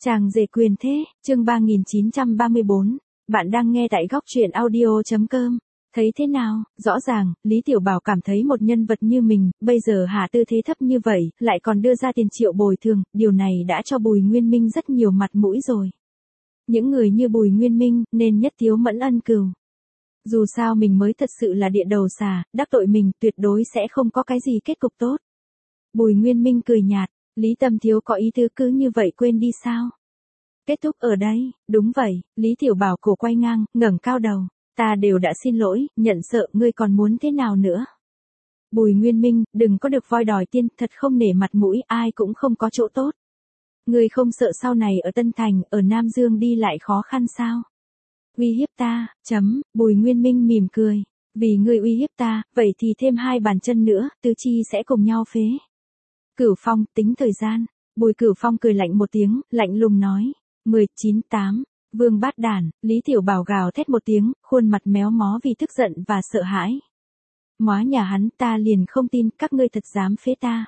Chàng rể quyền thế, chương 3934, bạn đang nghe tại góc truyện audio.com. Thấy thế nào, rõ ràng, Lý Tiểu Bảo cảm thấy một nhân vật như mình, bây giờ hạ tư thế thấp như vậy, lại còn đưa ra tiền triệu bồi thường, điều này đã cho Bùi Nguyên Minh rất nhiều mặt mũi rồi. Những người như Bùi Nguyên Minh, nên nhất thiếu mẫn ân cừu. Dù sao mình mới thật sự là địa đầu xà, đắc tội mình, tuyệt đối sẽ không có cái gì kết cục tốt. Bùi Nguyên Minh cười nhạt, Lý Tâm Thiếu có ý tứ cứ như vậy quên đi sao? Kết thúc ở đây, đúng vậy, Lý Tiểu Bảo cổ quay ngang, ngẩng cao đầu, ta đều đã xin lỗi, nhận sợ, ngươi còn muốn thế nào nữa? Bùi Nguyên Minh, đừng có được voi đòi tiên, thật không nể mặt mũi, ai cũng không có chỗ tốt. Ngươi không sợ sau này ở Tân Thành, ở Nam Dương đi lại khó khăn sao? Uy hiếp ta, Bùi Nguyên Minh mỉm cười, vì ngươi uy hiếp ta, vậy thì thêm 2 bàn chân nữa, tứ chi sẽ cùng nhau phế. Cửu Phong, tính thời gian. Bùi Cửu Phong cười lạnh một tiếng, lạnh lùng nói. 19-8, Vương Bát Đản, Lý Tiểu Bảo gào thét một tiếng, khuôn mặt méo mó vì tức giận và sợ hãi. Móa nhà hắn, ta liền không tin các ngươi thật dám phế ta.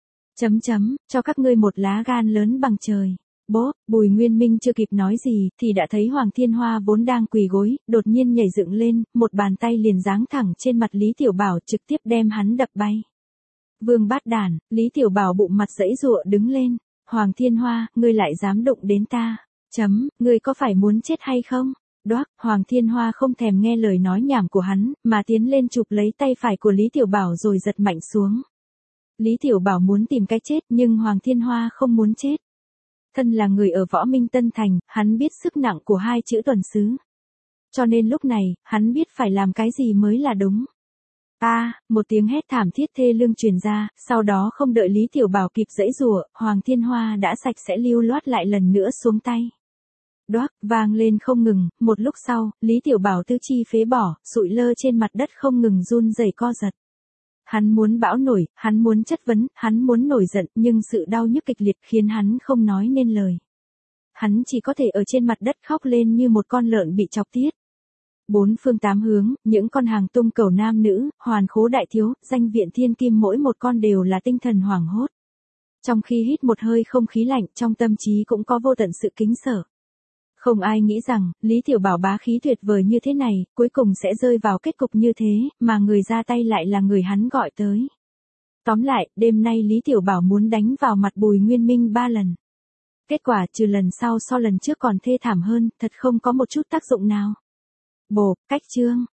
Cho các ngươi một lá gan lớn bằng trời. Bố, Bùi Nguyên Minh chưa kịp nói gì, thì đã thấy Hoàng Thiên Hoa vốn đang quỳ gối, đột nhiên nhảy dựng lên, một bàn tay liền giáng thẳng trên mặt Lý Tiểu Bảo trực tiếp đem hắn đập bay. Vương Bát Đản, Lý Tiểu Bảo bụng mặt giãy giụa đứng lên, Hoàng Thiên Hoa, ngươi lại dám đụng đến ta, ngươi có phải muốn chết hay không? Đoác, Hoàng Thiên Hoa không thèm nghe lời nói nhảm của hắn, mà tiến lên chụp lấy tay phải của Lý Tiểu Bảo rồi giật mạnh xuống. Lý Tiểu Bảo muốn tìm cái chết nhưng Hoàng Thiên Hoa không muốn chết. Thân là người ở Võ Minh Tân Thành, hắn biết sức nặng của 2 chữ tuần sứ. Cho nên lúc này, hắn biết phải làm cái gì mới là đúng. Một tiếng hét thảm thiết thê lương truyền ra, sau đó không đợi Lý Tiểu Bảo kịp giãy giụa, Hoàng Thiên Hoa đã sạch sẽ lưu loát lại lần nữa xuống tay. Đoác, vang lên không ngừng, một lúc sau, Lý Tiểu Bảo tứ chi phế bỏ, sụi lơ trên mặt đất không ngừng run rẩy co giật. Hắn muốn bão nổi, hắn muốn chất vấn, hắn muốn nổi giận, nhưng sự đau nhức kịch liệt khiến hắn không nói nên lời. Hắn chỉ có thể ở trên mặt đất khóc lên như một con lợn bị chọc tiết. 4 phương 8 hướng, những con hàng tung cầu nam nữ, hoàn khố đại thiếu, danh viện thiên kim mỗi một con đều là tinh thần hoảng hốt. Trong khi hít một hơi không khí lạnh, trong tâm trí cũng có vô tận sự kính sợ. Không ai nghĩ rằng, Lý Tiểu Bảo bá khí tuyệt vời như thế này, cuối cùng sẽ rơi vào kết cục như thế, mà người ra tay lại là người hắn gọi tới. Tóm lại, đêm nay Lý Tiểu Bảo muốn đánh vào mặt Bùi Nguyên Minh 3 lần. Kết quả trừ lần sau so lần trước còn thê thảm hơn, thật không có một chút tác dụng nào. Bộp, cách chương.